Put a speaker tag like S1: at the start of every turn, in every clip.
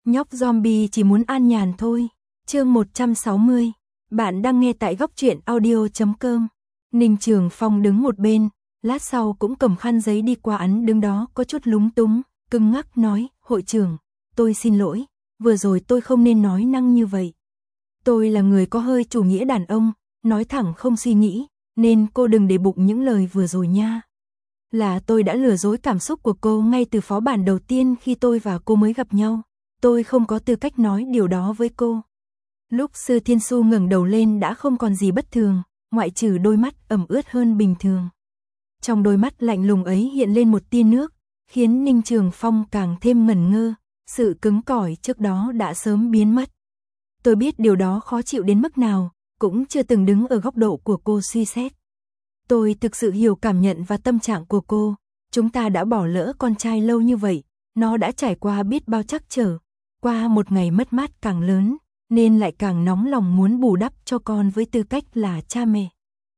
S1: Nhóc zombie chỉ muốn an nhàn thôi. Chương 160. Bạn đang nghe tại góc truyện audio.com. Ninh Trường Phong đứng một bên, lát sau cũng cầm khăn giấy đi qua án đứng đó có chút lúng túng, cứng ngắc nói, hội trưởng, tôi xin lỗi, vừa rồi tôi không nên nói năng như vậy. Tôi là người có hơi chủ nghĩa đàn ông, nói thẳng không suy nghĩ, nên cô đừng để bụng những lời vừa rồi nha. Là tôi đã lừa dối cảm xúc của cô ngay từ phó bản đầu tiên khi tôi và cô mới gặp nhau. Tôi không có tư cách nói điều đó với cô. Lúc Sư Thiên Su ngẩng đầu lên đã không còn gì bất thường, ngoại trừ đôi mắt ẩm ướt hơn bình thường. Trong đôi mắt lạnh lùng ấy hiện lên một tia nước, khiến Ninh Trường Phong càng thêm ngẩn ngơ, sự cứng cỏi trước đó đã sớm biến mất. Tôi biết điều đó khó chịu đến mức nào, cũng chưa từng đứng ở góc độ của cô suy xét. Tôi thực sự hiểu cảm nhận và tâm trạng của cô, chúng ta đã bỏ lỡ con trai lâu như vậy, nó đã trải qua biết bao trắc trở, qua một ngày mất mát càng lớn, nên lại càng nóng lòng muốn bù đắp cho con với tư cách là cha mẹ.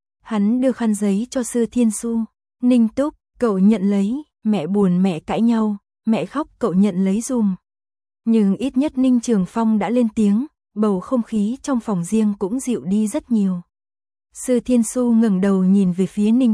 S1: Hắn đưa khăn giấy cho Sư Thiên Su, Ninh Túc, cậu nhận lấy, mẹ buồn mẹ cãi nhau, mẹ khóc cậu nhận lấy dùm. Nhưng ít nhất Ninh Trường Phong đã lên tiếng, bầu không khí trong phòng riêng cũng dịu đi rất nhiều. Sư Thiên Su ngẩng đầu nhìn về phía Ninh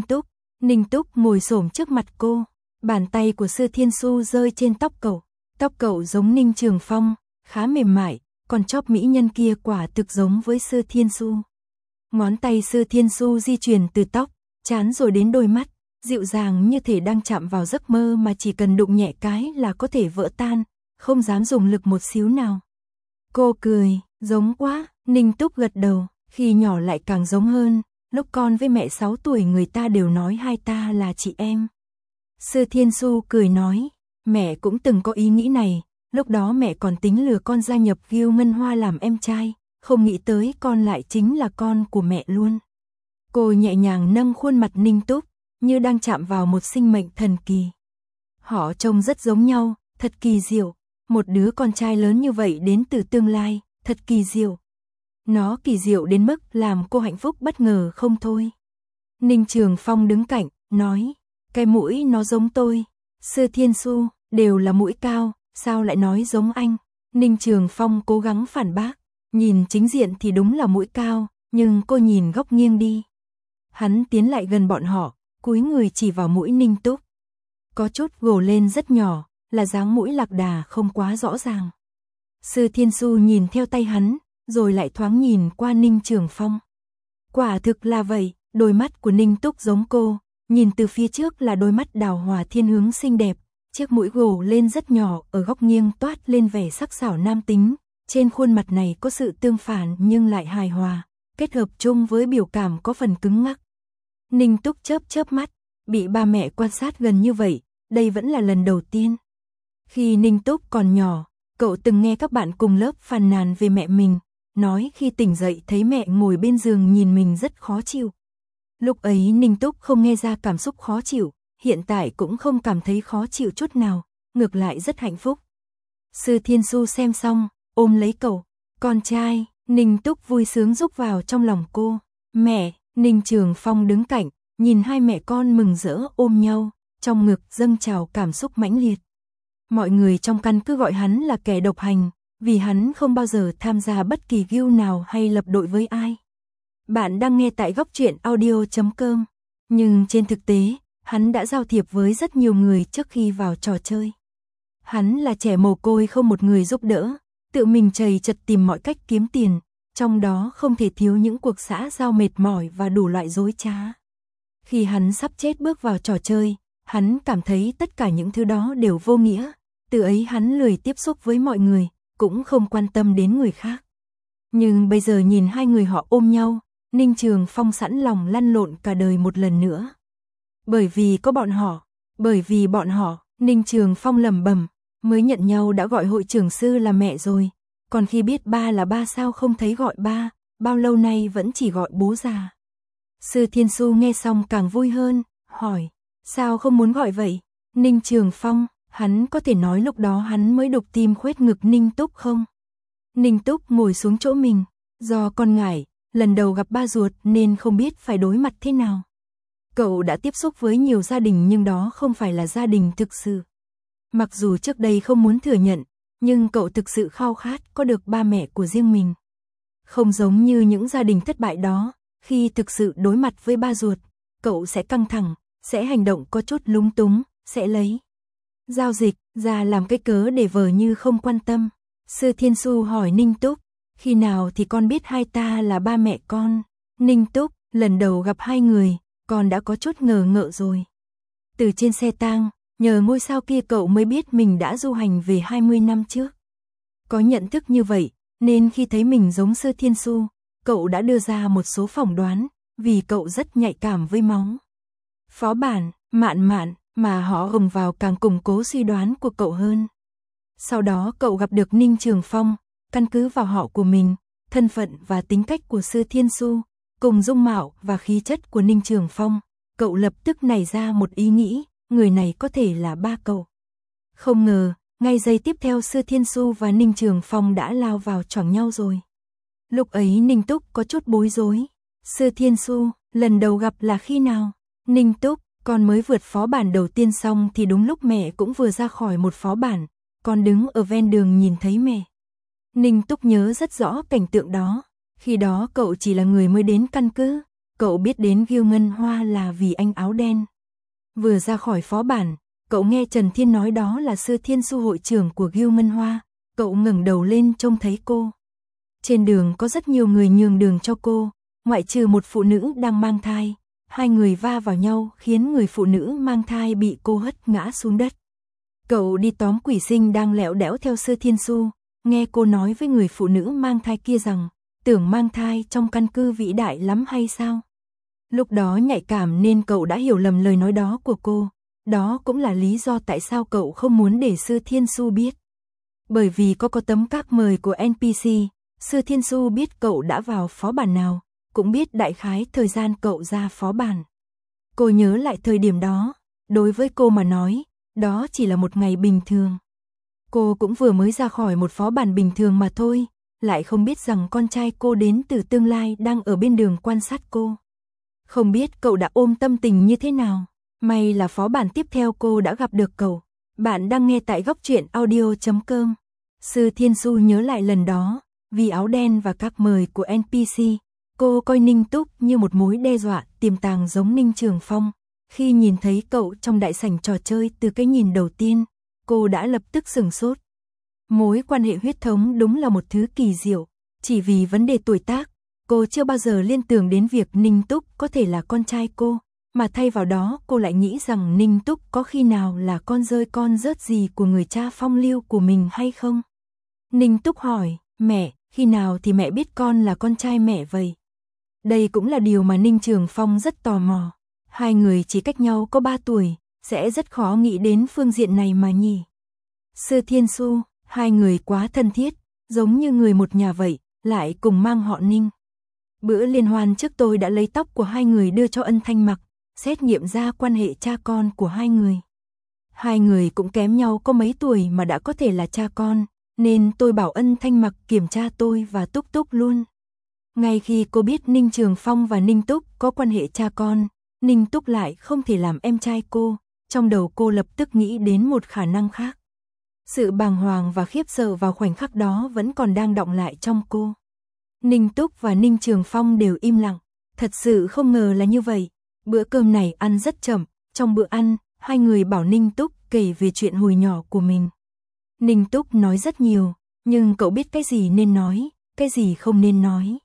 S1: Túc ngồi xổm trước mặt cô, bàn tay của Sư Thiên Su rơi trên tóc cậu giống Ninh Trường Phong, khá mềm mại, còn chóp mỹ nhân kia quả thực giống với Sư Thiên Su. Ngón tay Sư Thiên Su di chuyển từ tóc, trán rồi đến đôi mắt, dịu dàng như thể đang chạm vào giấc mơ mà chỉ cần đụng nhẹ cái là có thể vỡ tan, không dám dùng lực một xíu nào. Cô cười, giống quá, Ninh Túc gật đầu, khi nhỏ lại càng giống hơn, lúc con với mẹ 6 tuổi người ta đều nói hai ta là chị em. Sư Thiên Su cười nói, mẹ cũng từng có ý nghĩ này, lúc đó mẹ còn tính lừa con gia nhập Gil Ngân Hoa làm em trai, không nghĩ tới con lại chính là con của mẹ luôn. Cô nhẹ nhàng nâng khuôn mặt Ninh Túc, như đang chạm vào một sinh mệnh thần kỳ. Họ trông rất giống nhau, thật kỳ diệu, một đứa con trai lớn như vậy đến từ tương lai, thật kỳ diệu. Nó kỳ diệu đến mức làm cô hạnh phúc bất ngờ không thôi. Ninh Trường Phong đứng cạnh, nói, cái mũi nó giống tôi. Sư Thiên Su, đều là mũi cao, sao lại nói giống anh? Ninh Trường Phong cố gắng phản bác, nhìn chính diện thì đúng là mũi cao, nhưng cô nhìn góc nghiêng đi. Hắn tiến lại gần bọn họ, cúi người chỉ vào mũi Ninh Túc. Có chút gồ lên rất nhỏ, là dáng mũi lạc đà không quá rõ ràng. Sư Thiên Su nhìn theo tay hắn, rồi lại thoáng nhìn qua Ninh Trường Phong. Quả thực là vậy, đôi mắt của Ninh Túc giống cô, nhìn từ phía trước là đôi mắt đào hòa thiên hướng xinh đẹp, chiếc mũi gồ lên rất nhỏ ở góc nghiêng toát lên vẻ sắc sảo nam tính, trên khuôn mặt này có sự tương phản nhưng lại hài hòa, kết hợp chung với biểu cảm có phần cứng ngắc. Ninh Túc chớp mắt, bị ba mẹ quan sát gần như vậy, đây vẫn là lần đầu tiên. Khi Ninh Túc còn nhỏ, cậu từng nghe các bạn cùng lớp phàn nàn về mẹ mình, nói khi tỉnh dậy thấy mẹ ngồi bên giường nhìn mình rất khó chịu. Lúc ấy Ninh Túc không nghe ra cảm xúc khó chịu, hiện tại cũng không cảm thấy khó chịu chút nào, ngược lại rất hạnh phúc. Sư Thiên Su xem xong, ôm lấy cậu, con trai, Ninh Túc vui sướng rúc vào trong lòng cô. Mẹ, Ninh Trường Phong đứng cạnh, nhìn hai mẹ con mừng rỡ ôm nhau, trong ngực dâng trào cảm xúc mãnh liệt. Mọi người trong căn cứ gọi hắn là kẻ độc hành, vì hắn không bao giờ tham gia bất kỳ guild nào hay lập đội với ai. Bạn đang nghe tại góc truyện audio.com, nhưng trên thực tế, hắn đã giao thiệp với rất nhiều người trước khi vào trò chơi. Hắn là trẻ mồ côi không một người giúp đỡ, tự mình chầy chật tìm mọi cách kiếm tiền, trong đó không thể thiếu những cuộc xã giao mệt mỏi và đủ loại dối trá. Khi hắn sắp chết bước vào trò chơi, hắn cảm thấy tất cả những thứ đó đều vô nghĩa, từ ấy hắn lười tiếp xúc với mọi người, cũng không quan tâm đến người khác. Nhưng bây giờ nhìn hai người họ ôm nhau, Ninh Trường Phong sẵn lòng lăn lộn cả đời một lần nữa. Bởi vì bọn họ, Ninh Trường Phong lẩm bẩm, mới nhận nhau đã gọi hội trưởng sư là mẹ rồi, còn khi biết ba là ba sao không thấy gọi ba, bao lâu nay vẫn chỉ gọi bố già. Sư Thiên Su nghe xong càng vui hơn, hỏi, sao không muốn gọi vậy? Ninh Trường Phong, hắn có thể nói lúc đó hắn mới đục tim khuét ngực Ninh Túc không? Ninh Túc ngồi xuống chỗ mình, do con ngại, lần đầu gặp ba ruột nên không biết phải đối mặt thế nào. Cậu đã tiếp xúc với nhiều gia đình nhưng đó không phải là gia đình thực sự. Mặc dù trước đây không muốn thừa nhận, nhưng cậu thực sự khao khát có được ba mẹ của riêng mình. Không giống như những gia đình thất bại đó, khi thực sự đối mặt với ba ruột, cậu sẽ căng thẳng, sẽ hành động có chút lúng túng, sẽ lấy giao dịch ra làm cái cớ để vờ như không quan tâm. Sư Thiên Su hỏi Ninh Túc, khi nào thì con biết hai ta là ba mẹ con? Ninh Túc, lần đầu gặp hai người, con đã có chút ngờ ngợ rồi. Từ trên xe tang, nhờ ngôi sao kia cậu mới biết mình đã du hành về 20 năm trước. Có nhận thức như vậy, nên khi thấy mình giống Sư Thiên Su, cậu đã đưa ra một số phỏng đoán, vì cậu rất nhạy cảm với máu. Phó bản, Mạn Mạn, mà họ gồng vào càng củng cố suy đoán của cậu hơn. Sau đó cậu gặp được Ninh Trường Phong, căn cứ vào họ của mình, thân phận và tính cách của Sư Thiên Su, cùng dung mạo và khí chất của Ninh Trường Phong, cậu lập tức nảy ra một ý nghĩ, người này có thể là ba cậu. Không ngờ, ngay giây tiếp theo Sư Thiên Su và Ninh Trường Phong đã lao vào choảng nhau rồi. Lúc ấy Ninh Túc có chút bối rối. Sư Thiên Su, lần đầu gặp là khi nào? Ninh Túc, con mới vượt phó bản đầu tiên xong thì đúng lúc mẹ cũng vừa ra khỏi một phó bản, con đứng ở ven đường nhìn thấy mẹ. Ninh Túc nhớ rất rõ cảnh tượng đó, khi đó cậu chỉ là người mới đến căn cứ, cậu biết đến Gươm Ngân Hoa là vì anh áo đen. Vừa ra khỏi phó bản, cậu nghe Trần Thiên nói đó là Sư Thiên Su hội trưởng của Gươm Ngân Hoa, cậu ngẩng đầu lên trông thấy cô. Trên đường có rất nhiều người nhường đường cho cô, ngoại trừ một phụ nữ đang mang thai. Hai người va vào nhau khiến người phụ nữ mang thai bị cô hất ngã xuống đất. Cậu đi tóm quỷ sinh đang lẻo đẻo theo Sư Thiên Su, nghe cô nói với người phụ nữ mang thai kia rằng, tưởng mang thai trong căn cứ vĩ đại lắm hay sao? Lúc đó nhạy cảm nên cậu đã hiểu lầm lời nói đó của cô, đó cũng là lý do tại sao cậu không muốn để Sư Thiên Su biết. Bởi vì có tấm các mời của NPC, Sư Thiên Su biết cậu đã vào phó bản nào, cũng biết đại khái thời gian cậu ra phó bản. Cô nhớ lại thời điểm đó, đối với cô mà nói, đó chỉ là một ngày bình thường. Cô cũng vừa mới ra khỏi một phó bản bình thường mà thôi, lại không biết rằng con trai cô đến từ tương lai đang ở bên đường quan sát cô. Không biết cậu đã ôm tâm tình như thế nào, may là phó bản tiếp theo cô đã gặp được cậu. Bạn đang nghe tại góc truyện audio.com. Sư Thiên Su nhớ lại lần đó, vì áo đen và các mời của NPC. Cô coi Ninh Túc như một mối đe dọa tiềm tàng giống Ninh Trường Phong. Khi nhìn thấy cậu trong đại sảnh trò chơi từ cái nhìn đầu tiên, cô đã lập tức sửng sốt. Mối quan hệ huyết thống đúng là một thứ kỳ diệu. Chỉ vì vấn đề tuổi tác, cô chưa bao giờ liên tưởng đến việc Ninh Túc có thể là con trai cô, mà thay vào đó cô lại nghĩ rằng Ninh Túc có khi nào là con rơi con rớt gì của người cha phong lưu của mình hay không? Ninh Túc hỏi, mẹ, khi nào thì mẹ biết con là con trai mẹ vậy? Đây cũng là điều mà Ninh Trường Phong rất tò mò. Hai người chỉ cách nhau có 3 tuổi, sẽ rất khó nghĩ đến phương diện này mà nhỉ. Sư Thiên Su, hai người quá thân thiết, giống như người một nhà vậy, lại cùng mang họ Ninh. Bữa liên hoan trước tôi đã lấy tóc của hai người đưa cho Ân Thanh mặc, xét nghiệm ra quan hệ cha con của hai người. Hai người cũng kém nhau có mấy tuổi mà đã có thể là cha con, nên tôi bảo Ân Thanh mặc kiểm tra tôi và Túc Túc luôn. Ngay khi cô biết Ninh Trường Phong và Ninh Túc có quan hệ cha con, Ninh Túc lại không thể làm em trai cô, trong đầu cô lập tức nghĩ đến một khả năng khác. Sự bàng hoàng và khiếp sợ vào khoảnh khắc đó vẫn còn đang đọng lại trong cô. Ninh Túc và Ninh Trường Phong đều im lặng, thật sự không ngờ là như vậy. Bữa cơm này ăn rất chậm, trong bữa ăn, hai người bảo Ninh Túc kể về chuyện hồi nhỏ của mình. Ninh Túc nói rất nhiều, nhưng cậu biết cái gì nên nói, cái gì không nên nói.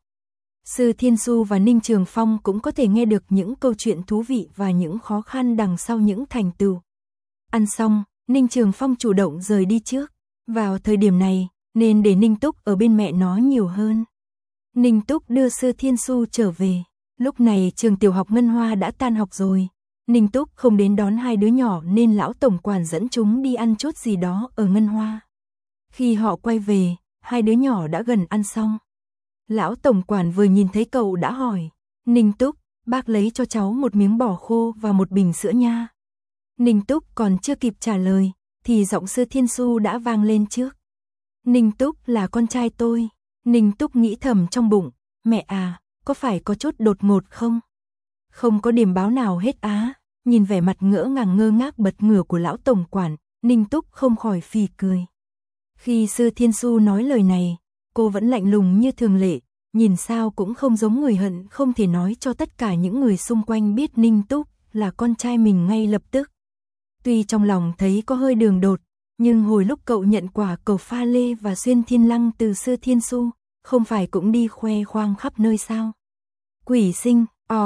S1: Sư Thiên Su và Ninh Trường Phong cũng có thể nghe được những câu chuyện thú vị và những khó khăn đằng sau những thành tựu. Ăn xong, Ninh Trường Phong chủ động rời đi trước. Vào thời điểm này, nên để Ninh Túc ở bên mẹ nó nhiều hơn. Ninh Túc đưa Sư Thiên Su trở về. Lúc này trường tiểu học Ngân Hoa đã tan học rồi. Ninh Túc không đến đón hai đứa nhỏ nên lão tổng quản dẫn chúng đi ăn chút gì đó ở Ngân Hoa. Khi họ quay về, hai đứa nhỏ đã gần ăn xong. Lão tổng quản vừa nhìn thấy cậu đã hỏi, Ninh Túc, bác lấy cho cháu một miếng bò khô và một bình sữa nha. Ninh Túc còn chưa kịp trả lời, thì giọng Sư Thiên Su đã vang lên trước. Ninh Túc là con trai tôi. Ninh Túc nghĩ thầm trong bụng, mẹ à, có phải có chút đột ngột không? Không có điểm báo nào hết á. Nhìn vẻ mặt ngỡ ngàng ngơ ngác bật ngửa của lão tổng quản, Ninh Túc không khỏi phì cười. Khi Sư Thiên Su nói lời này, cô vẫn lạnh lùng như thường lệ, nhìn sao cũng không giống người hận không thể nói cho tất cả những người xung quanh biết Ninh Túc là con trai mình ngay lập tức. Tuy trong lòng thấy có hơi đường đột, nhưng hồi lúc cậu nhận quả cầu pha lê và xuyên thiên lăng từ Sư Thiên Su, không phải cũng đi khoe khoang khắp nơi sao? Quỷ sinh,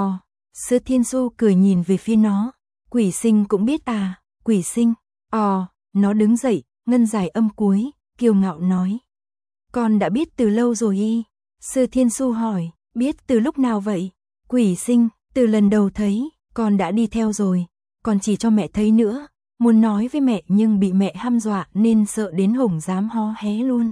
S1: Sư Thiên Su cười nhìn về phía nó, quỷ sinh cũng biết à, quỷ sinh, nó đứng dậy, ngân dài âm cuối, kiêu ngạo nói. Con đã biết từ lâu rồi y. Sư Thiên Su hỏi, biết từ lúc nào vậy? Quỷ sinh, từ lần đầu thấy, con đã đi theo rồi, còn chỉ cho mẹ thấy nữa, muốn nói với mẹ nhưng bị mẹ hăm dọa nên sợ đến hổng dám hó hé luôn.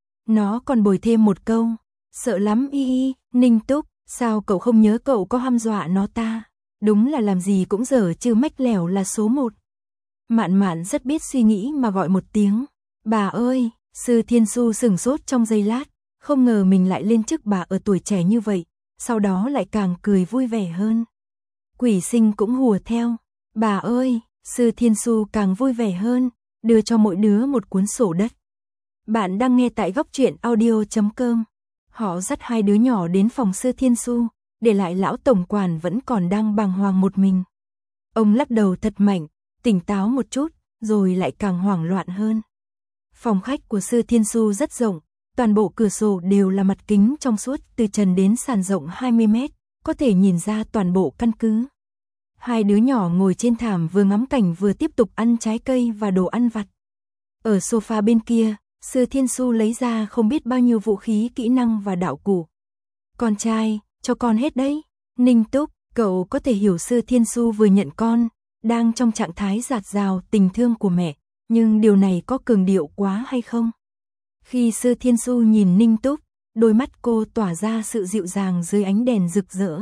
S1: Nó còn bồi thêm một câu, sợ lắm y. Ninh Túc, sao cậu không nhớ cậu có hăm dọa nó ta? Đúng là làm gì cũng dở chứ mách lẻo là số một. Mạn Mạn rất biết suy nghĩ mà gọi một tiếng, bà ơi. Sư Thiên Su sửng sốt trong giây lát, không ngờ mình lại lên chức bà ở tuổi trẻ như vậy, sau đó lại càng cười vui vẻ hơn. Quỷ sinh cũng hùa theo, bà ơi. Sư Thiên Su càng vui vẻ hơn, đưa cho mỗi đứa một cuốn sổ đất. Bạn đang nghe tại Góc Truyện Audio.com. Họ dắt hai đứa nhỏ đến phòng Sư Thiên Su, để lại lão tổng quản vẫn còn đang bàng hoàng một mình. Ông lắc đầu thật mạnh, tỉnh táo một chút, rồi lại càng hoảng loạn hơn. Phòng khách của Sư Thiên Su rất rộng, toàn bộ cửa sổ đều là mặt kính trong suốt từ trần đến sàn rộng 20 mét, có thể nhìn ra toàn bộ căn cứ. Hai đứa nhỏ ngồi trên thảm vừa ngắm cảnh vừa tiếp tục ăn trái cây và đồ ăn vặt. Ở sofa bên kia, Sư Thiên Su lấy ra không biết bao nhiêu vũ khí, kỹ năng và đạo cụ. Con trai, cho con hết đấy. Ninh Túc, cậu có thể hiểu Sư Thiên Su vừa nhận con, đang trong trạng thái dạt dào tình thương của mẹ, nhưng điều này có cường điệu quá hay không? Khi Sư Thiên Su nhìn Ninh Túc, đôi mắt cô tỏa ra sự dịu dàng dưới ánh đèn rực rỡ.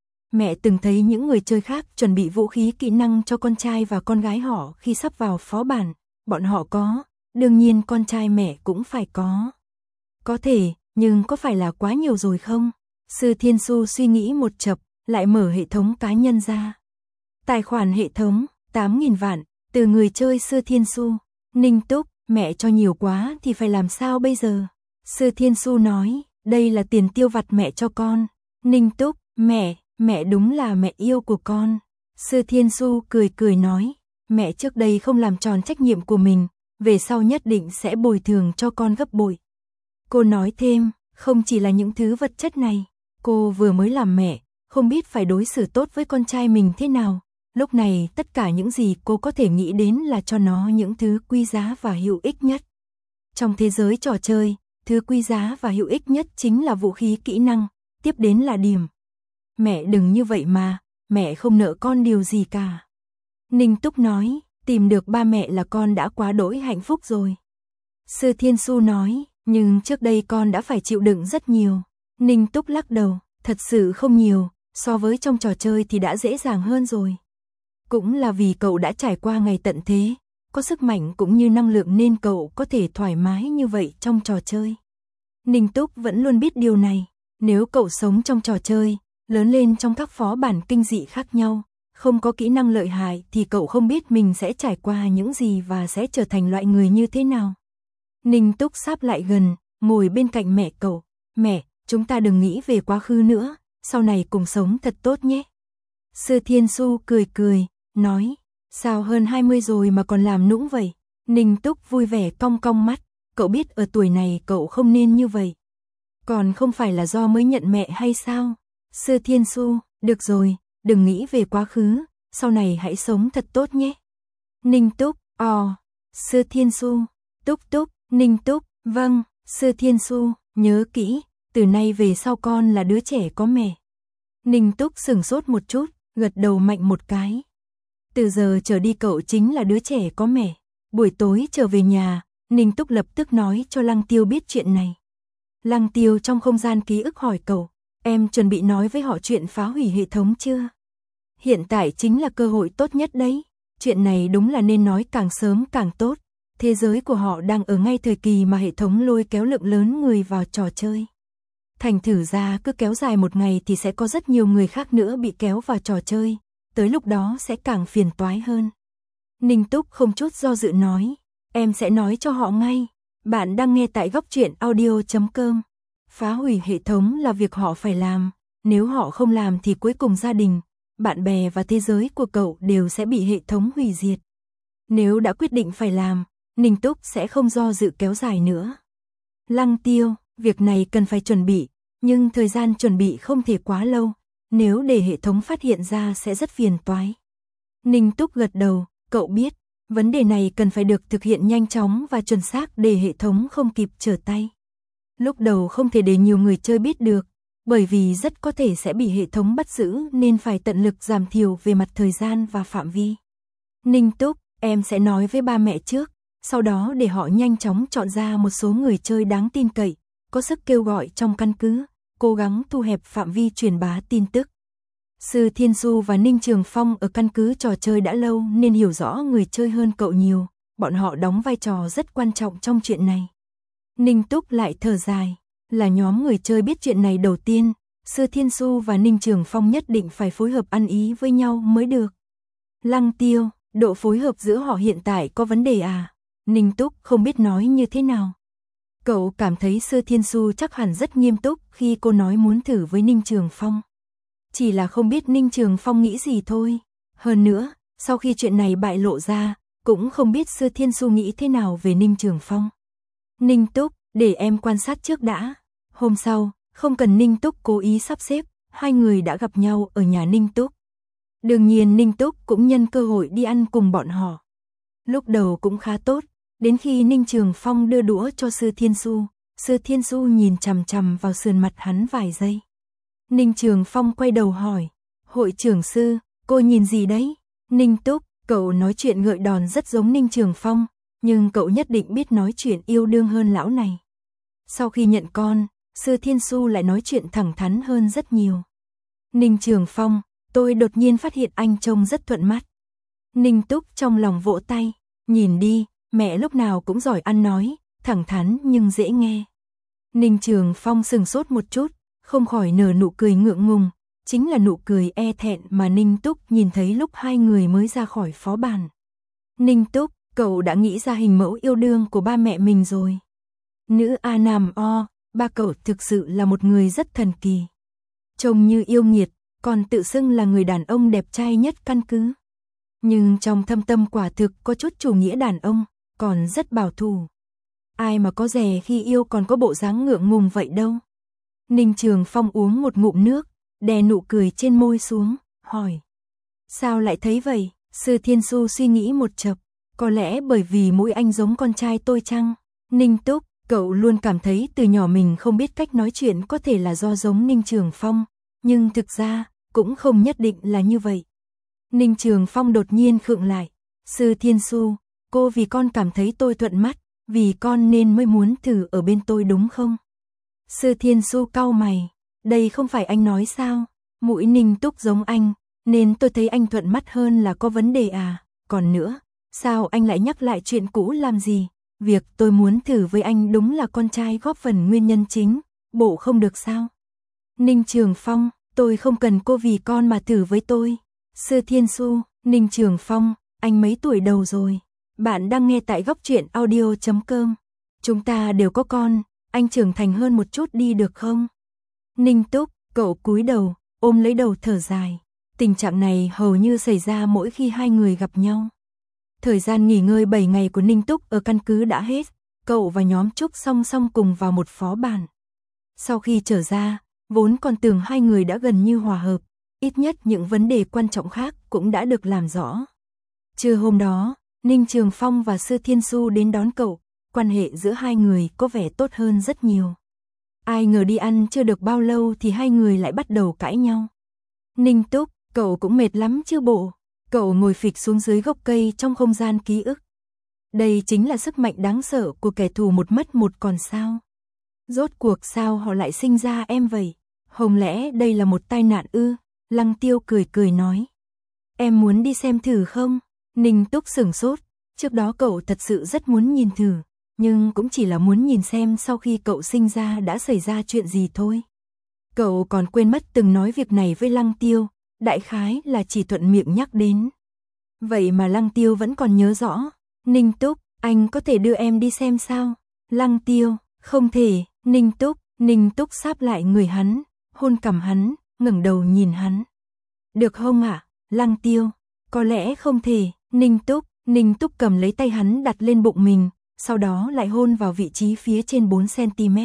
S1: Mẹ từng thấy những người chơi khác chuẩn bị vũ khí kỹ năng cho con trai và con gái họ khi sắp vào phó bản, bọn họ có, đương nhiên con trai mẹ cũng phải có. Có thể, nhưng có phải là quá nhiều rồi không? Sư Thiên Su suy nghĩ một chập, lại mở hệ thống cá nhân ra. Tài khoản hệ thống, 8.000 vạn, từ người chơi Sư Thiên Su. Ninh Túc, mẹ cho nhiều quá thì phải làm sao bây giờ? Sư Thiên Su nói, đây là tiền tiêu vặt mẹ cho con. Ninh Túc, mẹ đúng là mẹ yêu của con. Sư Thiên Su cười cười nói, mẹ trước đây không làm tròn trách nhiệm của mình, về sau nhất định sẽ bồi thường cho con gấp bội. Cô nói thêm, không chỉ là những thứ vật chất này, cô vừa mới làm mẹ, không biết phải đối xử tốt với con trai mình thế nào. Lúc này tất cả những gì cô có thể nghĩ đến là cho nó những thứ quý giá và hữu ích nhất. Trong thế giới trò chơi, thứ quý giá và hữu ích nhất chính là vũ khí kỹ năng, tiếp đến là điểm. Mẹ đừng như vậy mà, mẹ không nợ con điều gì cả. Ninh Túc nói, tìm được ba mẹ là con đã quá đỗi hạnh phúc rồi. Sư Thiên Su nói, nhưng trước đây con đã phải chịu đựng rất nhiều. Ninh Túc lắc đầu, thật sự không nhiều, so với trong trò chơi thì đã dễ dàng hơn rồi. Cũng là vì cậu đã trải qua ngày tận thế, có sức mạnh cũng như năng lượng nên cậu có thể thoải mái như vậy trong trò chơi. Ninh Túc vẫn luôn biết điều này, nếu cậu sống trong trò chơi, lớn lên trong các phó bản kinh dị khác nhau, không có kỹ năng lợi hại thì cậu không biết mình sẽ trải qua những gì và sẽ trở thành loại người như thế nào. Ninh Túc sáp lại gần, ngồi bên cạnh mẹ cậu. Mẹ, chúng ta đừng nghĩ về quá khứ nữa, sau này cùng sống thật tốt nhé. Sư Thiên Su cười cười, nói, sao hơn 20 rồi mà còn làm nũng vậy? Ninh Túc vui vẻ cong cong mắt, cậu biết ở tuổi này cậu không nên như vậy. Còn không phải là do mới nhận mẹ hay sao? Sư Thiên Su, được rồi, đừng nghĩ về quá khứ, sau này hãy sống thật tốt nhé. Ninh Túc, Sư Thiên Su, Túc Túc, Ninh Túc, vâng, Sư Thiên Su, nhớ kỹ, từ nay về sau con là đứa trẻ có mẹ. Ninh Túc sửng sốt một chút, gật đầu mạnh một cái. Từ giờ trở đi cậu chính là đứa trẻ có mẹ. Buổi tối trở về nhà, Ninh Túc lập tức nói cho Lăng Tiêu biết chuyện này. Lăng Tiêu trong không gian ký ức hỏi cậu, em chuẩn bị nói với họ chuyện phá hủy hệ thống chưa? Hiện tại chính là cơ hội tốt nhất đấy. Chuyện này đúng là nên nói càng sớm càng tốt. Thế giới của họ đang ở ngay thời kỳ mà hệ thống lôi kéo lượng lớn người vào trò chơi. Thành thử ra cứ kéo dài một ngày thì sẽ có rất nhiều người khác nữa bị kéo vào trò chơi. Tới lúc đó sẽ càng phiền toái hơn. Ninh Túc không chút do dự nói, em sẽ nói cho họ ngay. Bạn đang nghe tại góc truyện audio.com. Phá hủy hệ thống là việc họ phải làm, nếu họ không làm thì cuối cùng gia đình, bạn bè và thế giới của cậu đều sẽ bị hệ thống hủy diệt. Nếu đã quyết định phải làm, Ninh Túc sẽ không do dự kéo dài nữa. Lăng Tiêu, việc này cần phải chuẩn bị, nhưng thời gian chuẩn bị không thể quá lâu, nếu để hệ thống phát hiện ra sẽ rất phiền toái. Ninh Túc gật đầu, cậu biết, vấn đề này cần phải được thực hiện nhanh chóng và chuẩn xác để hệ thống không kịp trở tay. Lúc đầu không thể để nhiều người chơi biết được, bởi vì rất có thể sẽ bị hệ thống bắt giữ nên phải tận lực giảm thiểu về mặt thời gian và phạm vi. Ninh Túc, em sẽ nói với ba mẹ trước, sau đó để họ nhanh chóng chọn ra một số người chơi đáng tin cậy, có sức kêu gọi trong căn cứ, cố gắng thu hẹp phạm vi truyền bá tin tức. Sư Thiên Du và Ninh Trường Phong ở căn cứ trò chơi đã lâu nên hiểu rõ người chơi hơn cậu nhiều, bọn họ đóng vai trò rất quan trọng trong chuyện này. Ninh Túc lại thở dài, là nhóm người chơi biết chuyện này đầu tiên, Sư Thiên Du và Ninh Trường Phong nhất định phải phối hợp ăn ý với nhau mới được. Lăng Tiêu, độ phối hợp giữa họ hiện tại có vấn đề à? Ninh Túc không biết nói như thế nào. Cậu cảm thấy Sư Thiên Du chắc hẳn rất nghiêm túc khi cô nói muốn thử với Ninh Trường Phong. Chỉ là không biết Ninh Trường Phong nghĩ gì thôi. Hơn nữa, sau khi chuyện này bại lộ ra, cũng không biết Sư Thiên Du nghĩ thế nào về Ninh Trường Phong. Ninh Túc, để em quan sát trước đã. Hôm sau, không cần Ninh Túc cố ý sắp xếp, hai người đã gặp nhau ở nhà Ninh Túc. Đương nhiên Ninh Túc cũng nhân cơ hội đi ăn cùng bọn họ. Lúc đầu cũng khá tốt, đến khi Ninh Trường Phong đưa đũa cho Sư Thiên Du, Sư Thiên Du nhìn chằm chằm vào sườn mặt hắn vài giây. Ninh Trường Phong quay đầu hỏi, hội trưởng sư, cô nhìn gì đấy? Ninh Túc, cậu nói chuyện gợi đòn rất giống Ninh Trường Phong, nhưng cậu nhất định biết nói chuyện yêu đương hơn lão này. Sau khi nhận con, Sư Thiên Du lại nói chuyện thẳng thắn hơn rất nhiều. Ninh Trường Phong, tôi đột nhiên phát hiện anh trông rất thuận mắt. Ninh Túc trong lòng vỗ tay, nhìn đi, mẹ lúc nào cũng giỏi ăn nói, thẳng thắn nhưng dễ nghe. Ninh Trường Phong sừng sốt một chút, không khỏi nở nụ cười ngượng ngùng, chính là nụ cười e thẹn mà Ninh Túc nhìn thấy lúc hai người mới ra khỏi phó bản. Ninh Túc, cậu đã nghĩ ra hình mẫu yêu đương của ba mẹ mình rồi. Nữ A Nam O, ba cậu thực sự là một người rất thần kỳ. Trông như yêu nghiệt, còn tự xưng là người đàn ông đẹp trai nhất căn cứ. Nhưng trong thâm tâm quả thực có chút chủ nghĩa đàn ông, còn rất bảo thủ. Ai mà có dè khi yêu còn có bộ dáng ngượng ngùng vậy đâu. Ninh Trường Phong uống một ngụm nước, đè nụ cười trên môi xuống, hỏi. Sao lại thấy vậy? Sư Thiên Du suy nghĩ một chập, có lẽ bởi vì mũi anh giống con trai tôi chăng? Ninh Túc, cậu luôn cảm thấy từ nhỏ mình không biết cách nói chuyện có thể là do giống Ninh Trường Phong, nhưng thực ra, cũng không nhất định là như vậy. Ninh Trường Phong đột nhiên khựng lại. Sư Thiên Du, cô vì con cảm thấy tôi thuận mắt, vì con nên mới muốn thử ở bên tôi đúng không? Sư Thiên Du cau mày, đây không phải anh nói sao? Mũi Ninh Túc giống anh, nên tôi thấy anh thuận mắt hơn là có vấn đề à? Còn nữa, sao anh lại nhắc lại chuyện cũ làm gì? Việc tôi muốn thử với anh đúng là con trai góp phần nguyên nhân chính, bộ không được sao? Ninh Trường Phong, tôi không cần cô vì con mà thử với tôi. Sư Thiên Du, Ninh Trường Phong, anh mấy tuổi đầu rồi? Bạn đang nghe tại góc truyện audio.com. Chúng ta đều có con, anh trưởng thành hơn một chút đi được không? Ninh Túc, cậu cúi đầu, ôm lấy đầu thở dài. Tình trạng này hầu như xảy ra mỗi khi hai người gặp nhau. Thời gian nghỉ ngơi 7 ngày của Ninh Túc ở căn cứ đã hết, cậu và nhóm Trúc song song cùng vào một phó bản. Sau khi trở ra, vốn còn tưởng hai người đã gần như hòa hợp, ít nhất những vấn đề quan trọng khác cũng đã được làm rõ. Trưa hôm đó, Ninh Trường Phong và Sư Thiên Du đến đón cậu, quan hệ giữa hai người có vẻ tốt hơn rất nhiều. Ai ngờ đi ăn chưa được bao lâu thì hai người lại bắt đầu cãi nhau. Ninh Túc, cậu cũng mệt lắm chưa bộ? Cậu ngồi phịch xuống dưới gốc cây trong không gian ký ức. Đây chính là sức mạnh đáng sợ của kẻ thù một mất một còn sao? Rốt cuộc sao họ lại sinh ra em vậy? Không lẽ đây là một tai nạn ư? Lăng Tiêu cười cười nói. Em muốn đi xem thử không? Ninh Túc sửng sốt. Trước đó cậu thật sự rất muốn nhìn thử, nhưng cũng chỉ là muốn nhìn xem sau khi cậu sinh ra đã xảy ra chuyện gì thôi. Cậu còn quên mất từng nói việc này với Lăng Tiêu, đại khái là chỉ thuận miệng nhắc đến. Vậy mà Lăng Tiêu vẫn còn nhớ rõ. Ninh Túc, anh có thể đưa em đi xem sao? Lăng Tiêu, không thể, Ninh Túc sáp lại người hắn, hôn cằm hắn, ngẩng đầu nhìn hắn. Được không ạ? Lăng Tiêu, có lẽ không thể, Ninh Túc cầm lấy tay hắn đặt lên bụng mình, sau đó lại hôn vào vị trí phía trên 4 cm.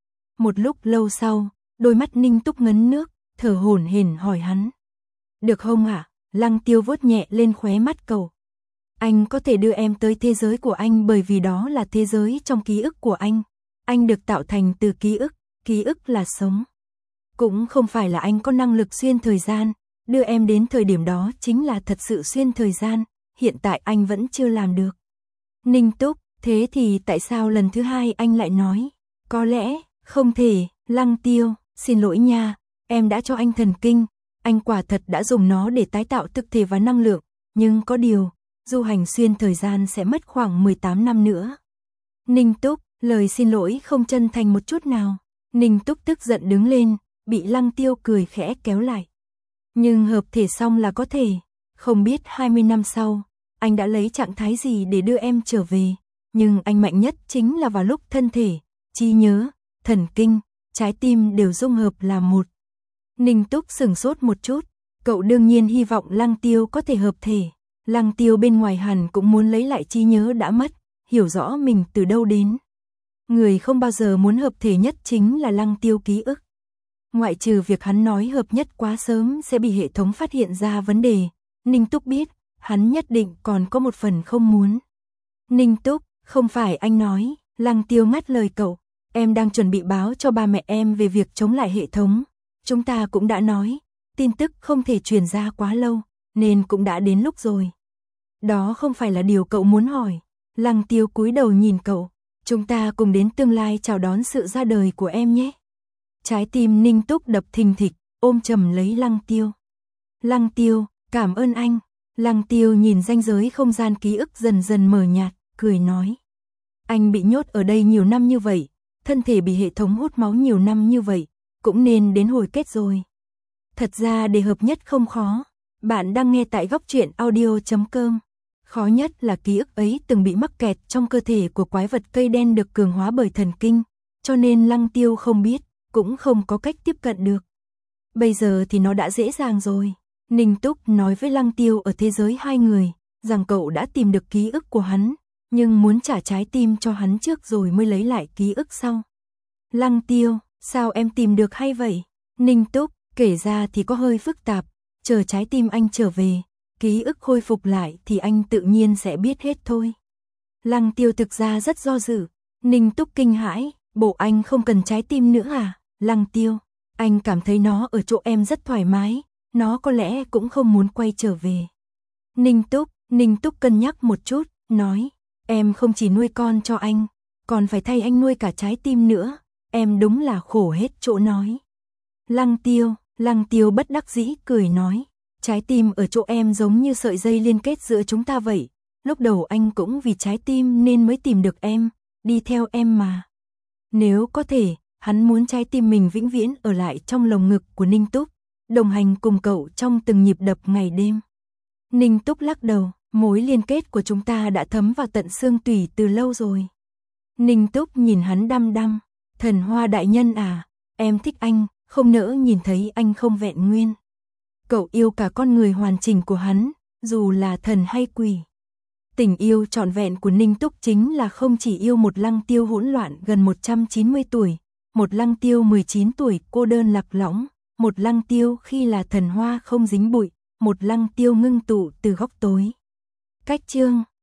S1: Một lúc lâu sau, đôi mắt Ninh Túc ngấn nước, thở hổn hển hỏi hắn. Được không ạ? Lăng Tiêu vuốt nhẹ lên khóe mắt cậu. Anh có thể đưa em tới thế giới của anh bởi vì đó là thế giới trong ký ức của anh. Anh được tạo thành từ ký ức là sống. Cũng không phải là anh có năng lực xuyên thời gian, đưa em đến thời điểm đó chính là thật sự xuyên thời gian, hiện tại anh vẫn chưa làm được. Ninh Túc, thế thì tại sao lần thứ hai anh lại nói? Có lẽ, không thể, Lăng Tiêu, xin lỗi nha, em đã cho anh thần kinh, anh quả thật đã dùng nó để tái tạo thực thể và năng lượng, nhưng có điều, du hành xuyên thời gian sẽ mất khoảng 18 năm nữa. Ninh Túc, lời xin lỗi không chân thành một chút nào. Ninh Túc tức giận đứng lên, bị Lăng Tiêu cười khẽ kéo lại. Nhưng hợp thể xong là có thể, không biết 20 năm sau, anh đã lấy trạng thái gì để đưa em trở về, nhưng anh mạnh nhất chính là vào lúc thân thể, trí nhớ, thần kinh, trái tim đều dung hợp là một. Ninh Túc sửng sốt một chút, cậu đương nhiên hy vọng Lăng Tiêu có thể hợp thể. Lăng Tiêu bên ngoài hẳn cũng muốn lấy lại trí nhớ đã mất, hiểu rõ mình từ đâu đến. Người không bao giờ muốn hợp thể nhất chính là Lăng Tiêu ký ức. Ngoại trừ việc hắn nói hợp nhất quá sớm sẽ bị hệ thống phát hiện ra vấn đề, Ninh Túc biết, hắn nhất định còn có một phần không muốn. Ninh Túc, không phải anh nói, Lăng Tiêu ngắt lời cậu, em đang chuẩn bị báo cho ba mẹ em về việc chống lại hệ thống. Chúng ta cũng đã nói, tin tức không thể truyền ra quá lâu, nên cũng đã đến lúc rồi. Đó không phải là điều cậu muốn hỏi. Lăng Tiêu cúi đầu nhìn cậu, chúng ta cùng đến tương lai chào đón sự ra đời của em nhé. Trái tim Ninh Túc đập thình thịch, ôm chầm lấy Lăng Tiêu. Lăng Tiêu, cảm ơn anh. Lăng Tiêu nhìn ranh giới không gian ký ức dần dần mờ nhạt, cười nói. Anh bị nhốt ở đây nhiều năm như vậy, thân thể bị hệ thống hút máu nhiều năm như vậy, cũng nên đến hồi kết rồi. Thật ra để hợp nhất không khó. Bạn đang nghe tại góc truyện audio.com. Khó nhất là ký ức ấy từng bị mắc kẹt trong cơ thể của quái vật cây đen được cường hóa bởi thần kinh, cho nên Lăng Tiêu không biết, cũng không có cách tiếp cận được. Bây giờ thì nó đã dễ dàng rồi. Ninh Túc nói với Lăng Tiêu ở thế giới hai người, rằng cậu đã tìm được ký ức của hắn, nhưng muốn trả trái tim cho hắn trước rồi mới lấy lại ký ức sau. Lăng Tiêu, sao em tìm được hay vậy? Ninh Túc, kể ra thì có hơi phức tạp, chờ trái tim anh trở về, ký ức khôi phục lại thì anh tự nhiên sẽ biết hết thôi. Lăng Tiêu thực ra rất do dự. Ninh Túc kinh hãi, bộ anh không cần trái tim nữa à? Lăng Tiêu, anh cảm thấy nó ở chỗ em rất thoải mái, nó có lẽ cũng không muốn quay trở về. Ninh Túc cân nhắc một chút, nói, em không chỉ nuôi con cho anh, còn phải thay anh nuôi cả trái tim nữa, em đúng là khổ hết chỗ nói. Lăng Tiêu bất đắc dĩ cười nói, trái tim ở chỗ em giống như sợi dây liên kết giữa chúng ta vậy, lúc đầu anh cũng vì trái tim nên mới tìm được em, đi theo em mà. Nếu có thể, hắn muốn trái tim mình vĩnh viễn ở lại trong lồng ngực của Ninh Túc, đồng hành cùng cậu trong từng nhịp đập ngày đêm. Ninh Túc lắc đầu, mối liên kết của chúng ta đã thấm vào tận xương tủy từ lâu rồi. Ninh Túc nhìn hắn đăm đăm, Thần Hoa đại nhân à, em thích anh, không nỡ nhìn thấy anh không vẹn nguyên. Cậu yêu cả con người hoàn chỉnh của hắn, dù là thần hay quỷ. Tình yêu trọn vẹn của Ninh Túc chính là không chỉ yêu một Lăng Tiêu hỗn loạn gần 190 tuổi, một Lăng Tiêu 19 tuổi cô đơn lạc lõng, một Lăng Tiêu khi là thần hoa không dính bụi, một Lăng Tiêu ngưng tụ từ góc tối. Cách chương